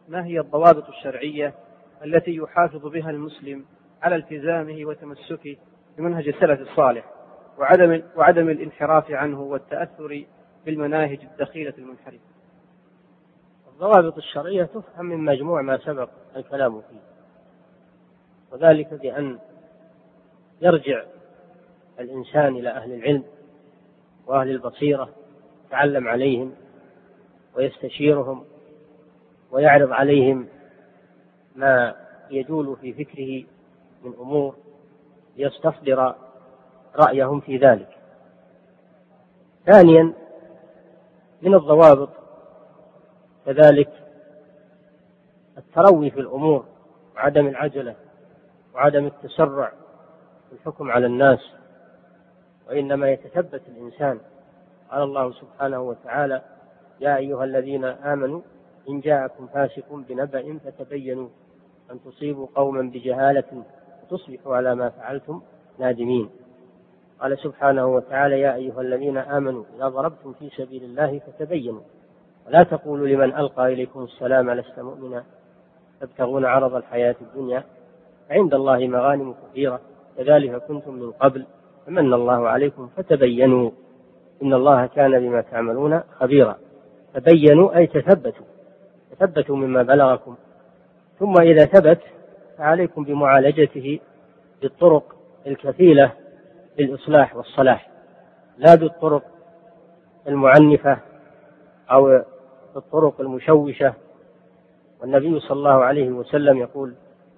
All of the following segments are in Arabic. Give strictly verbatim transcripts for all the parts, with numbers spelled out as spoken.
ما هي الضوابط الشرعية التي يحافظ بها المسلم على التزامه وتمسكه بمنهج السلف الصالح وعدم, وعدم الانحراف عنه والتأثر بالمناهج الدخيلة المنحرفة؟ الضوابط الشرعية تفهم من مجموع ما سبق الكلام فيه، وذلك بأن يرجع الإنسان إلى أهل العلم وأهل البصيرة، يتعلم عليهم ويستشيرهم ويعرض عليهم ما يجول في فكره من أمور يستصدر رأيهم في ذلك. ثانيا، من الضوابط كذلك التروي في الأمور وعدم العجلة وعدم التسرع في الحكم على الناس، وإنما يتثبت الإنسان. قال الله سبحانه وتعالى: يا أيها الذين آمنوا إن جاءكم فاسق بنبأ فتبينوا أن تصيبوا قوما بجهالة وتصبحوا على ما فعلتم نادمين. قال سبحانه وتعالى: يا أيها الذين آمنوا إذا ضربتم في سبيل الله فتبينوا ولا تقولوا لمن ألقى إليكم السلام لست مؤمنا تبتغون عرض الحياة الدنيا عند الله مغانم كثيرة كذلك كنتم من قبل فمن الله عليكم فتبينوا إن الله كان بما تعملون خبيرا. تبينوا أي تثبتوا، تثبتوا مما بلغكم، ثم إذا ثبت فعليكم بمعالجته بالطرق الكفيلة للإصلاح والصلاح، لا بالطرق المعنفة أو بالطرق المشوشة. والنبي صلى الله عليه وسلم يقول: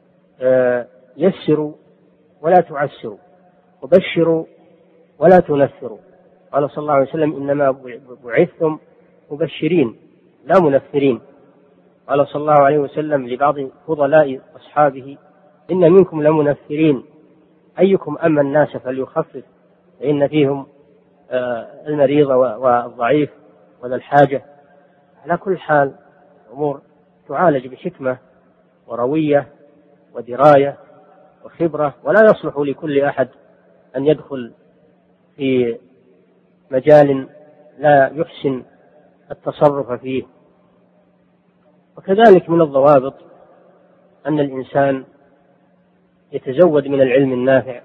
يسروا ولا تعسروا وبشروا ولا تنفروا. قال صلى الله عليه وسلم: إنما بعثتم مبشرين لا منفرين. قال صلى الله عليه وسلم لبعض فضلاء أصحابه: إن منكم لمنفرين أيكم أما الناس فليخفف فإن فيهم المريض والضعيف وذا الحاجة. على كل حال الأمور تعالج بحكمة وروية ودراية وخبرة، ولا يصلح لكل أحد أن يدخل في مجال لا يحسن التصرف فيه. وكذلك من الضوابط أن الإنسان يتزود من العلم النافع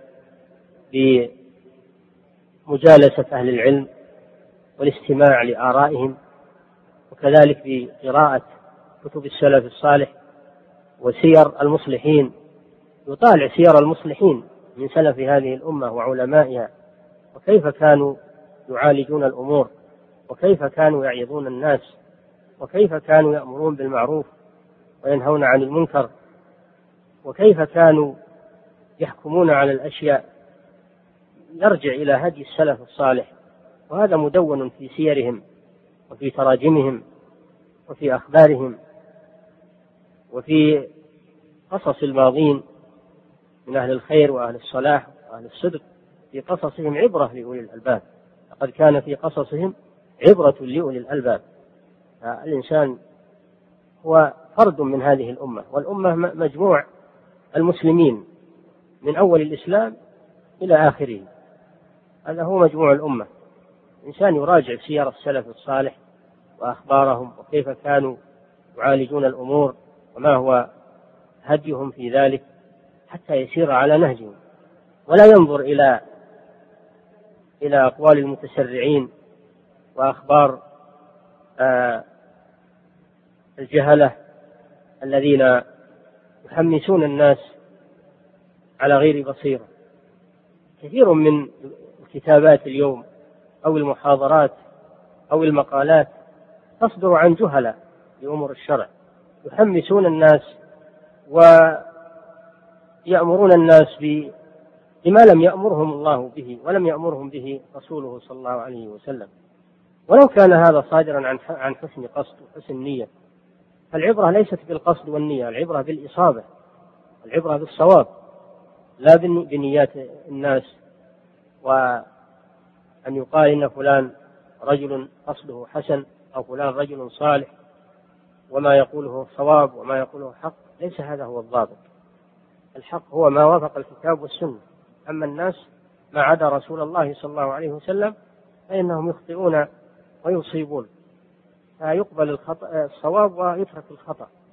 بمجالسة أهل العلم والاستماع لآرائهم، وكذلك بقراءة كتب السلف الصالح وسير المصلحين، يطالع سير المصلحين من سلف هذه الأمة وعلمائها، وكيف كانوا يعالجون الأمور، وكيف كانوا يعظون الناس، وكيف كانوا يأمرون بالمعروف وينهون عن المنكر، وكيف كانوا يحكمون على الأشياء. يرجع إلى هدي السلف الصالح، وهذا مدون في سيرهم وفي تراجمهم وفي أخبارهم وفي قصص الماضين من أهل الخير وأهل الصلاح وأهل الصدق. في قصصهم عبرة لأولي الألباب، لقد كان في قصصهم عبرة لأولي الألباب. الإنسان هو فرد من هذه الأمة، والأمة مجموع المسلمين من أول الإسلام إلى آخره، هذا هو مجموع الأمة. الإنسان يراجع سير السلف الصالح وأخبارهم وكيف كانوا يعالجون الأمور وما هو هديهم في ذلك حتى يسير على نهجهم، ولا ينظر إلى إلى أقوال المتسرعين وأخبار آه الجهلة الذين يحمسون الناس على غير بصيرة. كثير من الكتابات اليوم أو المحاضرات أو المقالات تصدر عن جهلة لأمور الشرع، يحمسون الناس ويأمرون الناس بما لم يأمرهم الله به ولم يأمرهم به رسوله صلى الله عليه وسلم، ولو كان هذا صادرا عن عن حسن قصد وحسن نية. فالعبرة ليست بالقصد والنية، العبرة بالإصابة، العبرة بالصواب، لا بنيات الناس، وأن يقال إن فلان رجل قصده حسن أو فلان رجل صالح وما يقوله صواب وما يقوله حق. ليس هذا هو الضابط. الحق هو ما وافق الكتاب والسنة، أما الناس ما عدا رسول الله صلى الله عليه وسلم فإنهم يخطئون ويصيبون، فيقبل الصواب ويترك الخطأ.